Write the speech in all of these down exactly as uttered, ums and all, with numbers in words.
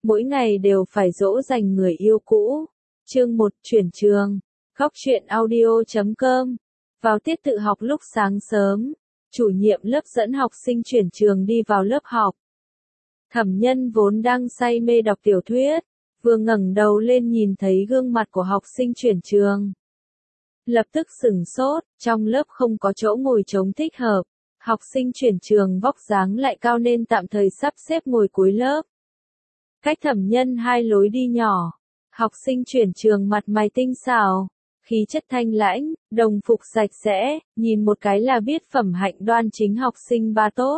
mỗi ngày đều phải dỗ dành người yêu cũ. Chương một chuyển trường. Góc truyện audio chấm com. Vào tiết tự học lúc sáng sớm, chủ nhiệm lớp dẫn học sinh chuyển trường đi vào lớp học. Thẩm Nhân vốn đang say mê đọc tiểu thuyết, vừa ngẩng đầu lên nhìn thấy gương mặt của học sinh chuyển trường. Lập tức sửng sốt, trong lớp không có chỗ ngồi trống thích hợp. Học sinh chuyển trường vóc dáng lại cao nên tạm thời sắp xếp ngồi cuối lớp. Cách Thẩm Nhân hai lối đi nhỏ, học sinh chuyển trường mặt mày tinh xảo, khí chất thanh lãnh, đồng phục sạch sẽ, nhìn một cái là biết phẩm hạnh đoan chính học sinh ba tốt.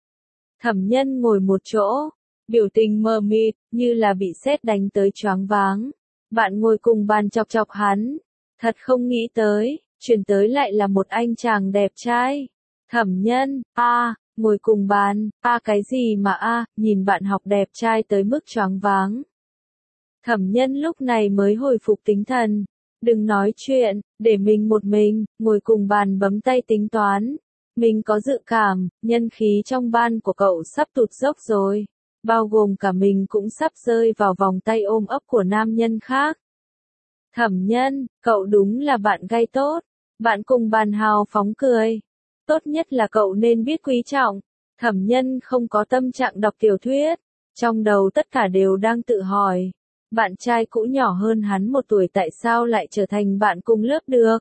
Thẩm Nhân ngồi một chỗ, biểu tình mờ mịt, như là bị sét đánh tới choáng váng. Bạn ngồi cùng bàn chọc chọc hắn, thật không nghĩ tới, chuyển tới lại là một anh chàng đẹp trai. Thẩm Nhân, a, à, ngồi cùng bàn, a à, cái gì mà a, à, nhìn bạn học đẹp trai tới mức choáng váng. Thẩm Nhân lúc này mới hồi phục tinh thần, đừng nói chuyện, để mình một mình, ngồi cùng bàn bấm tay tính toán. Mình có dự cảm, nhân khí trong ban của cậu sắp tụt dốc rồi, bao gồm cả mình cũng sắp rơi vào vòng tay ôm ấp của nam nhân khác. Thẩm Nhân, cậu đúng là bạn gai tốt, bạn cùng bàn hào phóng cười. Tốt nhất là cậu nên biết quý trọng. Thẩm Nhân không có tâm trạng đọc tiểu thuyết, trong đầu tất cả đều đang tự hỏi, bạn trai cũ nhỏ hơn hắn một tuổi tại sao lại trở thành bạn cùng lớp được.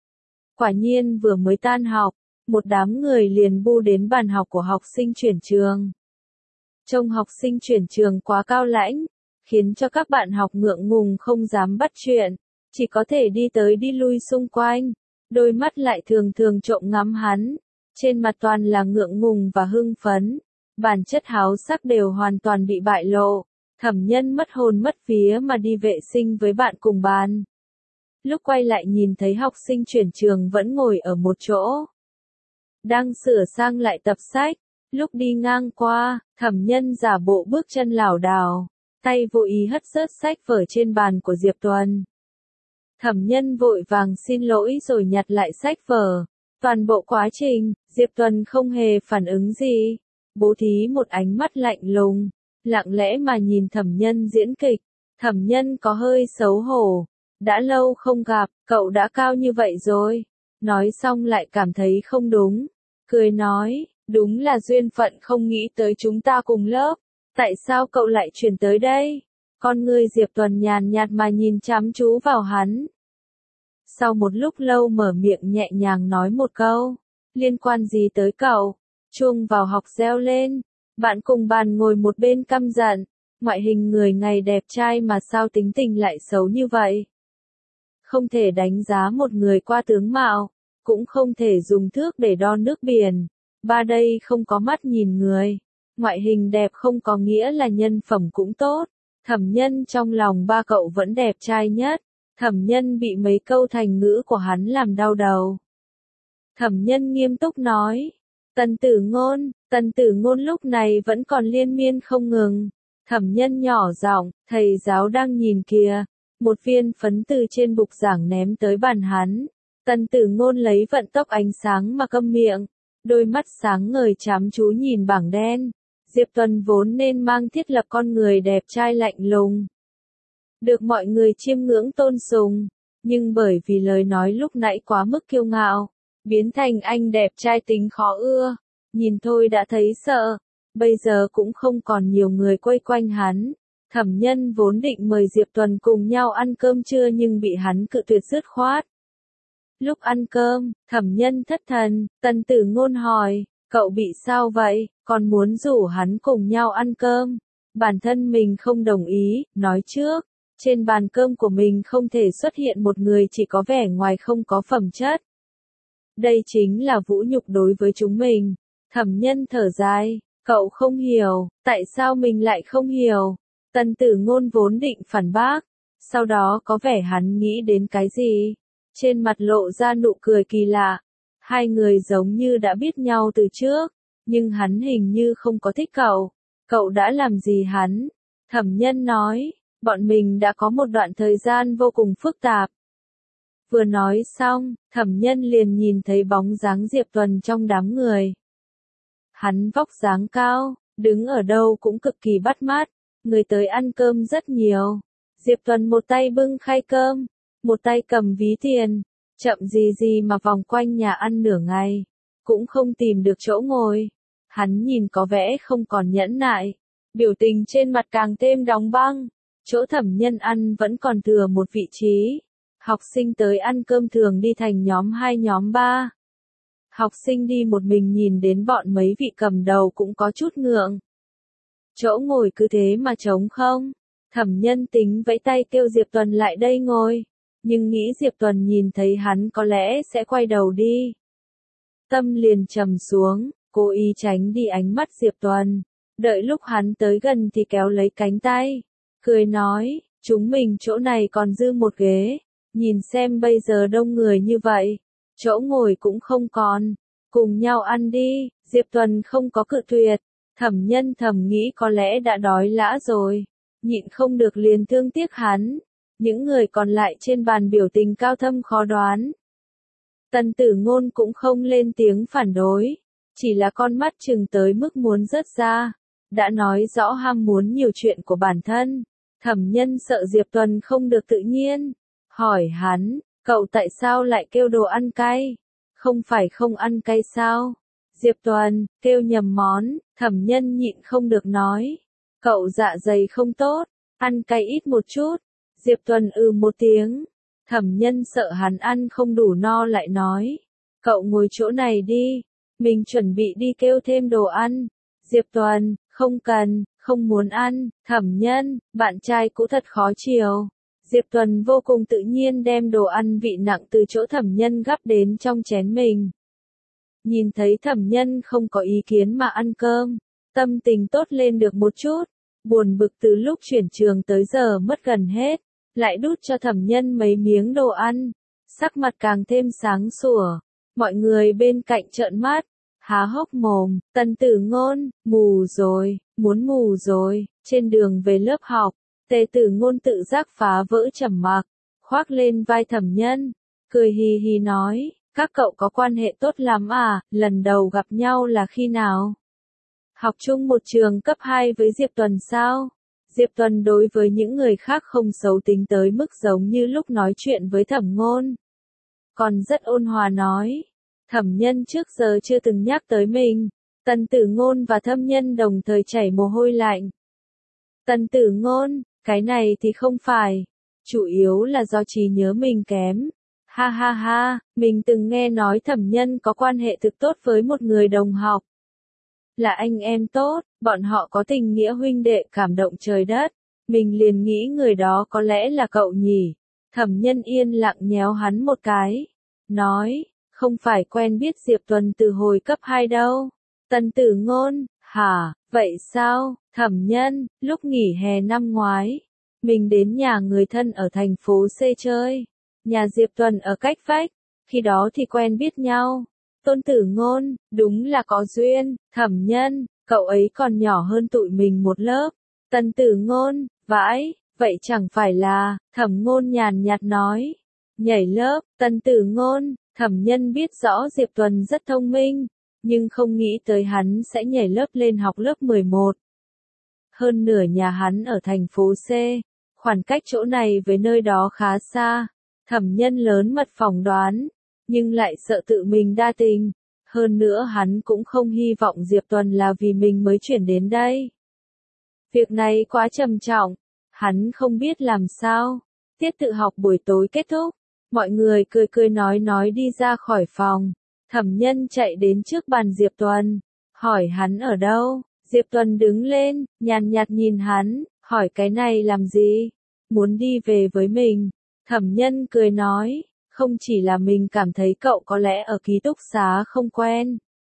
Quả nhiên vừa mới tan học, một đám người liền bu đến bàn học của học sinh chuyển trường. Trông học sinh chuyển trường quá cao lãnh, khiến cho các bạn học ngượng ngùng không dám bắt chuyện, chỉ có thể đi tới đi lui xung quanh, đôi mắt lại thường thường trộm ngắm hắn, trên mặt toàn là ngượng ngùng và hưng phấn, bản chất háo sắc đều hoàn toàn bị bại lộ. Thẩm Nhân mất hồn mất vía mà đi vệ sinh với bạn cùng bàn. Lúc quay lại nhìn thấy học sinh chuyển trường vẫn ngồi ở một chỗ, đang sửa sang lại tập sách. Lúc đi ngang qua, Thẩm Nhân giả bộ bước chân lảo đảo, tay vô ý hất rớt sách vở trên bàn của Diệp Tuần. Thẩm Nhân vội vàng xin lỗi rồi nhặt lại sách vở. Toàn bộ quá trình, Diệp Tuần không hề phản ứng gì, bố thí một ánh mắt lạnh lùng, lặng lẽ mà nhìn Thẩm Nhân diễn kịch. Thẩm Nhân có hơi xấu hổ, đã lâu không gặp, cậu đã cao như vậy rồi. Nói xong lại cảm thấy không đúng, cười nói, đúng là duyên phận không nghĩ tới chúng ta cùng lớp, tại sao cậu lại chuyển tới đây? Con ngươi Diệp Tuần nhàn nhạt mà nhìn chăm chú vào hắn. Sau một lúc lâu mở miệng nhẹ nhàng nói một câu, liên quan gì tới cậu? Chuông vào học reo lên, bạn cùng bàn ngồi một bên căm giận, ngoại hình người ngày đẹp trai mà sao tính tình lại xấu như vậy? Không thể đánh giá một người qua tướng mạo, cũng không thể dùng thước để đo nước biển. Ba đây không có mắt nhìn người, ngoại hình đẹp không có nghĩa là nhân phẩm cũng tốt. Thẩm Nhân trong lòng ba cậu vẫn đẹp trai nhất. Thẩm Nhân bị mấy câu thành ngữ của hắn làm đau đầu. Thẩm Nhân nghiêm túc nói, Tần Tử Ngôn, Tần Tử Ngôn lúc này vẫn còn liên miên không ngừng. Thẩm Nhân nhỏ giọng, thầy giáo đang nhìn kìa. Một viên phấn từ trên bục giảng ném tới bàn hắn. Tần Tử Ngôn lấy vận tốc ánh sáng mà câm miệng, đôi mắt sáng ngời chăm chú nhìn bảng đen. Diệp Tuần vốn nên mang thiết lập con người đẹp trai lạnh lùng, được mọi người chiêm ngưỡng tôn sùng, nhưng bởi vì lời nói lúc nãy quá mức kiêu ngạo, biến thành anh đẹp trai tính khó ưa, nhìn thôi đã thấy sợ. Bây giờ cũng không còn nhiều người quay quanh hắn. Thẩm Nhân vốn định mời Diệp Tuần cùng nhau ăn cơm trưa nhưng bị hắn cự tuyệt dứt khoát. Lúc ăn cơm, Thẩm Nhân thất thần, Tần Tử Ngôn hỏi, cậu bị sao vậy, còn muốn rủ hắn cùng nhau ăn cơm. Bản thân mình không đồng ý, nói trước, trên bàn cơm của mình không thể xuất hiện một người chỉ có vẻ ngoài không có phẩm chất. Đây chính là vũ nhục đối với chúng mình. Thẩm Nhân thở dài, cậu không hiểu, tại sao mình lại không hiểu. Tần Tử Ngôn vốn định phản bác, sau đó có vẻ hắn nghĩ đến cái gì. Trên mặt lộ ra nụ cười kỳ lạ. Hai người giống như đã biết nhau từ trước, nhưng hắn hình như không có thích cậu. Cậu đã làm gì hắn? Thẩm Nhân nói, bọn mình đã có một đoạn thời gian vô cùng phức tạp. Vừa nói xong, Thẩm Nhân liền nhìn thấy bóng dáng Diệp Tuần trong đám người. Hắn vóc dáng cao, đứng ở đâu cũng cực kỳ bắt mắt, Người tới ăn cơm rất nhiều. Diệp Tuần một tay bưng khay cơm, một tay cầm ví tiền, chậm gì gì mà vòng quanh nhà ăn nửa ngày, cũng không tìm được chỗ ngồi. Hắn nhìn có vẻ không còn nhẫn nại, biểu tình trên mặt càng thêm đóng băng. Chỗ Thẩm Nhân ăn vẫn còn thừa một vị trí. Học sinh tới ăn cơm thường đi thành nhóm hai nhóm ba. Học sinh đi một mình nhìn đến bọn mấy vị cầm đầu cũng có chút ngượng. Chỗ ngồi cứ thế mà trống không. Thẩm Nhân tính vẫy tay kêu Diệp Tuần lại đây ngồi, nhưng nghĩ Diệp Tuần nhìn thấy hắn có lẽ sẽ quay đầu đi. Tâm liền trầm xuống, cố ý tránh đi ánh mắt Diệp Tuần. Đợi lúc hắn tới gần thì kéo lấy cánh tay, cười nói, chúng mình chỗ này còn dư một ghế, nhìn xem bây giờ đông người như vậy, chỗ ngồi cũng không còn, cùng nhau ăn đi. Diệp Tuần không có cự tuyệt. Thẩm Nhân thầm nghĩ có lẽ đã đói lã rồi, nhịn không được liền thương tiếc hắn. Những người còn lại trên bàn biểu tình cao thâm khó đoán. Tần Tử Ngôn cũng không lên tiếng phản đối, chỉ là con mắt trừng tới mức muốn rớt ra, đã nói rõ ham muốn nhiều chuyện của bản thân. Thẩm Nhân sợ Diệp Tuần không được tự nhiên, hỏi hắn, cậu tại sao lại kêu đồ ăn cay? Không phải không ăn cay sao? Diệp Tuần, kêu nhầm món. Thẩm Nhân nhịn không được nói, cậu dạ dày không tốt, ăn cay ít một chút. Diệp Tuần ừ một tiếng. Thẩm Nhân sợ hắn ăn không đủ no lại nói, cậu ngồi chỗ này đi, mình chuẩn bị đi kêu thêm đồ ăn. Diệp Tuần, không cần, không muốn ăn. Thẩm Nhân, bạn trai cũ thật khó chiều. Diệp Tuần vô cùng tự nhiên đem đồ ăn vị nặng từ chỗ Thẩm Nhân gắp đến trong chén mình. Nhìn thấy Thẩm Nhân không có ý kiến mà ăn cơm, tâm tình tốt lên được một chút. Buồn bực từ lúc chuyển trường tới giờ mất gần hết, lại đút cho Thẩm Nhân mấy miếng đồ ăn, sắc mặt càng thêm sáng sủa. Mọi người bên cạnh trợn mắt, há hốc mồm. Tần Tử Ngôn, mù rồi, muốn mù rồi. Trên đường về lớp học, Tề Tử Ngôn tự giác phá vỡ trầm mặc, khoác lên vai Thẩm Nhân, cười hì hì nói, các cậu có quan hệ tốt lắm à, lần đầu gặp nhau là khi nào? Học chung một trường cấp hai với Diệp Tuần sao? Diệp Tuần đối với những người khác không xấu tính tới mức giống như lúc nói chuyện với Thẩm Ngôn. Còn rất ôn hòa nói, Thẩm Nhân trước giờ chưa từng nhắc tới mình. Tần Tử Ngôn và Thâm Nhân đồng thời chảy mồ hôi lạnh. Tần Tử Ngôn, cái này thì không phải, chủ yếu là do trí nhớ mình kém. Ha ha ha, mình từng nghe nói Thẩm Nhân có quan hệ thực tốt với một người đồng học. Là anh em tốt, bọn họ có tình nghĩa huynh đệ cảm động trời đất. Mình liền nghĩ người đó có lẽ là cậu nhỉ. Thẩm Nhân yên lặng nhéo hắn một cái, nói, không phải quen biết Diệp Tuần từ hồi cấp hai đâu. Tần Tử Ngôn, hả, vậy sao? Thẩm Nhân, lúc nghỉ hè năm ngoái, mình đến nhà người thân ở thành phố C chơi. Nhà Diệp Tuần ở cách vách, khi đó thì quen biết nhau. Tôn Tử Ngôn, đúng là có duyên. Thẩm Nhân, cậu ấy còn nhỏ hơn tụi mình một lớp. Tần Tử Ngôn, vãi, vậy chẳng phải là. Thẩm Ngôn nhàn nhạt nói, nhảy lớp. Tần Tử Ngôn, Thẩm Nhân biết rõ Diệp Tuần rất thông minh, nhưng không nghĩ tới hắn sẽ nhảy lớp lên học lớp mười một. Hơn nửa nhà hắn ở thành phố C, khoảng cách chỗ này với nơi đó khá xa. Thẩm Nhân lớn mật phỏng đoán, nhưng lại sợ tự mình đa tình. Hơn nữa hắn cũng không hy vọng Diệp Tuần là vì mình mới chuyển đến đây. Việc này quá trầm trọng, hắn không biết làm sao. Tiết tự học buổi tối kết thúc, mọi người cười cười nói nói đi ra khỏi phòng. Thẩm Nhân chạy đến trước bàn Diệp Tuần, hỏi hắn ở đâu. Diệp Tuần đứng lên, nhàn nhạt nhìn hắn, hỏi cái này làm gì? Muốn đi về với mình. Thẩm Nhân cười nói, không chỉ là mình cảm thấy cậu có lẽ ở ký túc xá không quen.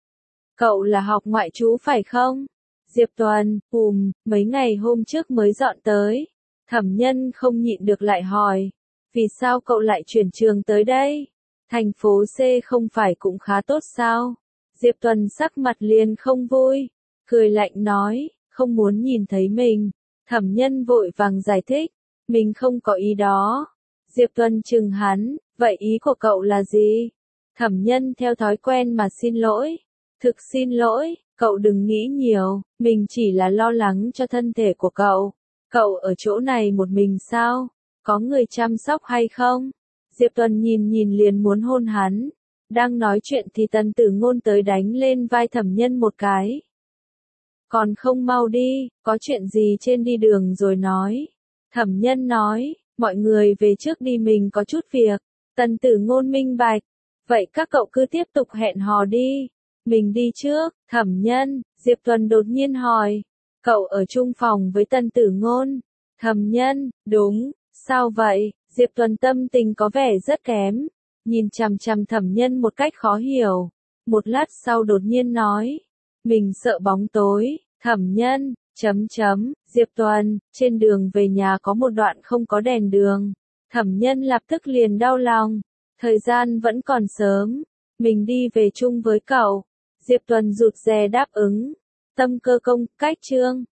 Cậu là học ngoại trú phải không? Diệp Tuần, ùm, mấy ngày hôm trước mới dọn tới. Thẩm Nhân không nhịn được lại hỏi, vì sao cậu lại chuyển trường tới đây? Thành phố C không phải cũng khá tốt sao? Diệp Tuần sắc mặt liền không vui, cười lạnh nói, không muốn nhìn thấy mình. Thẩm Nhân vội vàng giải thích, mình không có ý đó. Diệp Tuần chừng hắn, vậy ý của cậu là gì? Thẩm Nhân theo thói quen mà xin lỗi. Thực xin lỗi, cậu đừng nghĩ nhiều, mình chỉ là lo lắng cho thân thể của cậu. Cậu ở chỗ này một mình sao? Có người chăm sóc hay không? Diệp Tuần nhìn nhìn liền muốn hôn hắn. Đang nói chuyện thì Tần Tử Ngôn tới đánh lên vai Thẩm Nhân một cái. Còn không mau đi, có chuyện gì trên đi đường rồi nói. Thẩm Nhân nói, mọi người về trước đi, mình có chút việc. Tần Tử Ngôn minh bạch, vậy các cậu cứ tiếp tục hẹn hò đi. Mình đi trước. Thẩm Nhân, Diệp Tuần đột nhiên hỏi, cậu ở chung phòng với Tần Tử Ngôn? Thẩm Nhân, đúng, sao vậy? Diệp Tuần tâm tình có vẻ rất kém, nhìn chằm chằm Thẩm Nhân một cách khó hiểu. Một lát sau đột nhiên nói, mình sợ bóng tối. Thẩm Nhân, chấm chấm, Diệp Tuần, trên đường về nhà có một đoạn không có đèn đường. Thẩm Nhân lập tức liền đau lòng, thời gian vẫn còn sớm, mình đi về chung với cậu. Diệp Tuần rụt rè đáp ứng. Tâm Cơ Công, cách chương